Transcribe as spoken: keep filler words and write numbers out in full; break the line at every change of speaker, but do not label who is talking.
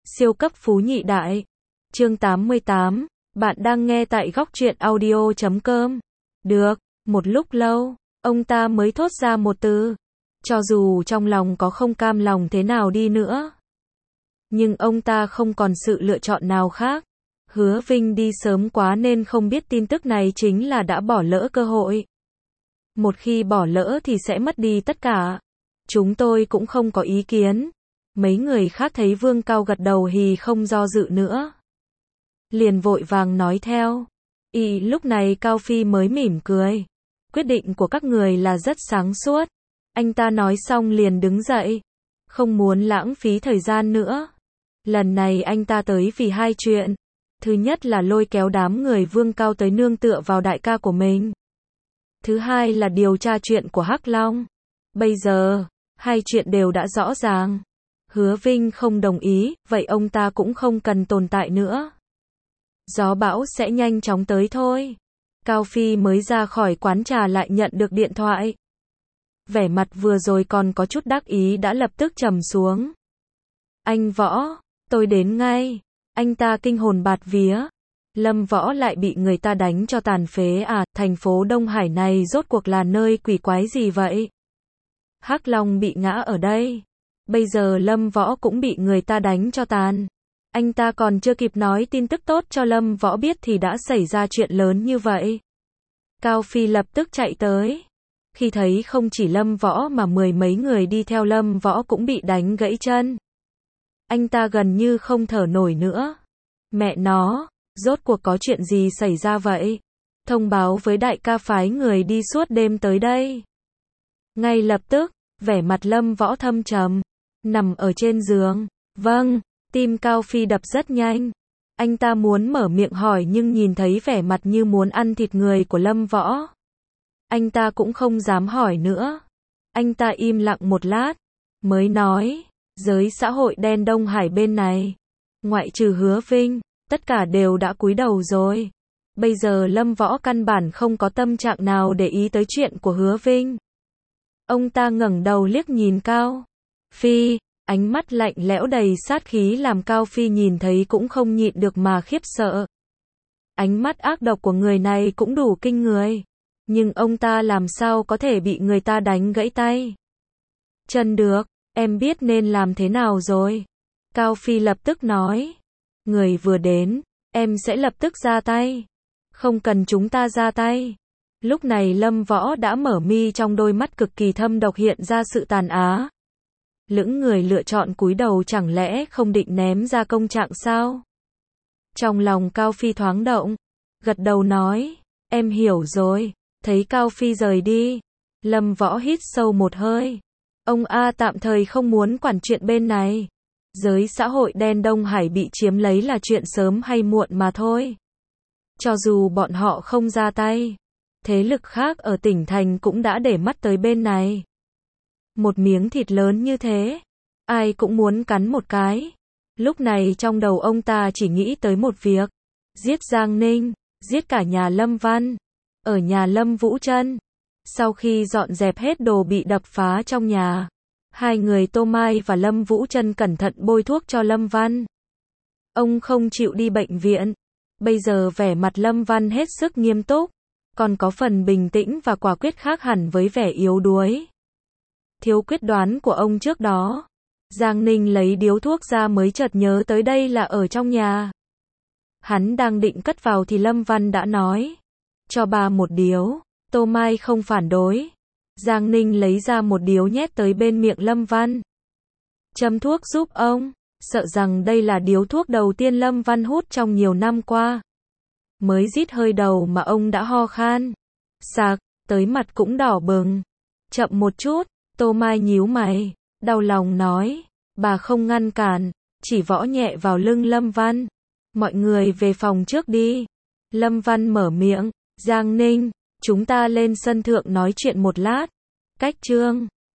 Siêu cấp phú nhị đại. Chương tám mươi tám. Bạn đang nghe tại góc truyện audio chấm com. Được, một lúc lâu, ông ta mới thốt ra một từ. Cho dù trong lòng có không cam lòng thế nào đi nữa, nhưng ông ta không còn sự lựa chọn nào khác. Hứa Vinh đi sớm quá nên không biết tin tức này chính là đã bỏ lỡ cơ hội. Một khi bỏ lỡ thì sẽ mất đi tất cả. Chúng tôi cũng không có ý kiến. Mấy người khác thấy Vương Cao gật đầu hì không do dự nữa, liền vội vàng nói theo. Y lúc này Cao Phi mới mỉm cười. Quyết định của các người là rất sáng suốt. Anh ta nói xong liền đứng dậy. Không muốn lãng phí thời gian nữa. Lần này anh ta tới vì hai chuyện. Thứ nhất là lôi kéo đám người Vương Cao tới nương tựa vào đại ca của mình. Thứ hai là điều tra chuyện của Hắc Long. Bây giờ, hai chuyện đều đã rõ ràng. Hứa Vinh không đồng ý, vậy ông ta cũng không cần tồn tại nữa. Gió bão sẽ nhanh chóng tới thôi. Cao Phi mới ra khỏi quán trà lại nhận được điện thoại. Vẻ mặt vừa rồi còn có chút đắc ý đã lập tức trầm xuống. Anh Võ, tôi đến ngay. Anh ta kinh hồn bạt vía. Lâm Võ lại bị người ta đánh cho tàn phế à, thành phố Đông Hải này rốt cuộc là nơi quỷ quái gì vậy? Hắc Long bị ngã ở đây. Bây giờ Lâm Võ cũng bị người ta đánh cho tàn. Anh ta còn chưa kịp nói tin tức tốt cho Lâm Võ biết thì đã xảy ra chuyện lớn như vậy. Cao Phi lập tức chạy tới. Khi thấy không chỉ Lâm Võ mà mười mấy người đi theo Lâm Võ cũng bị đánh gãy chân, anh ta gần như không thở nổi nữa. Mẹ nó, rốt cuộc có chuyện gì xảy ra vậy? Thông báo với đại ca phái người đi suốt đêm tới đây. Ngay lập tức, vẻ mặt Lâm Võ thâm trầm, nằm ở trên giường. Vâng, tim Cao Phi đập rất nhanh. Anh ta muốn mở miệng hỏi nhưng nhìn thấy vẻ mặt như muốn ăn thịt người của Lâm Võ, anh ta cũng không dám hỏi nữa. Anh ta im lặng một lát, mới nói, giới xã hội đen Đông Hải bên này, ngoại trừ Hứa Vinh, tất cả đều đã cúi đầu rồi. Bây giờ Lâm Võ căn bản không có tâm trạng nào để ý tới chuyện của Hứa Vinh. Ông ta ngẩng đầu liếc nhìn Cao Phi, ánh mắt lạnh lẽo đầy sát khí làm Cao Phi nhìn thấy cũng không nhịn được mà khiếp sợ. Ánh mắt ác độc của người này cũng đủ kinh người. Nhưng ông ta làm sao có thể bị người ta đánh gãy tay chân được? Em biết nên làm thế nào rồi. Cao Phi lập tức nói. Người vừa đến, em sẽ lập tức ra tay. Không cần chúng ta ra tay. Lúc này Lâm Võ đã mở mi, trong đôi mắt cực kỳ thâm độc hiện ra sự tàn á. Lững người lựa chọn cúi đầu, chẳng lẽ không định ném ra công trạng sao? Trong lòng Cao Phi thoáng động, gật đầu nói, em hiểu rồi. Thấy Cao Phi rời đi, Lâm Võ hít sâu một hơi. Ông A tạm thời không muốn quản chuyện bên này. Giới xã hội đen Đông Hải bị chiếm lấy là chuyện sớm hay muộn mà thôi. Cho dù bọn họ không ra tay, thế lực khác ở tỉnh thành cũng đã để mắt tới bên này. Một miếng thịt lớn như thế, ai cũng muốn cắn một cái. Lúc này trong đầu ông ta chỉ nghĩ tới một việc. Giết Giang Ninh, giết cả nhà Lâm Văn. Ở nhà Lâm Vũ Trân, sau khi dọn dẹp hết đồ bị đập phá trong nhà, hai người Tô Mai và Lâm Vũ Trân cẩn thận bôi thuốc cho Lâm Văn. Ông không chịu đi bệnh viện. Bây giờ vẻ mặt Lâm Văn hết sức nghiêm túc, còn có phần bình tĩnh và quả quyết khác hẳn với vẻ yếu đuối, thiếu quyết đoán của ông trước đó. Giang Ninh lấy điếu thuốc ra mới chợt nhớ tới đây là ở trong nhà. Hắn đang định cất vào thì Lâm Văn đã nói, cho bà một điếu. Tô Mai không phản đối. Giang Ninh lấy ra một điếu nhét tới bên miệng Lâm Văn. Châm thuốc giúp ông. Sợ rằng đây là điếu thuốc đầu tiên Lâm Văn hút trong nhiều năm qua. Mới rít hơi đầu mà ông đã ho khan sặc, tới mặt cũng đỏ bừng. Chậm một chút. Tô Mai nhíu mày, đau lòng nói, bà không ngăn cản, chỉ võ nhẹ vào lưng Lâm Văn. Mọi người về phòng trước đi. Lâm Văn mở miệng. Giang Ninh, chúng ta lên sân thượng nói chuyện một lát. Cách chương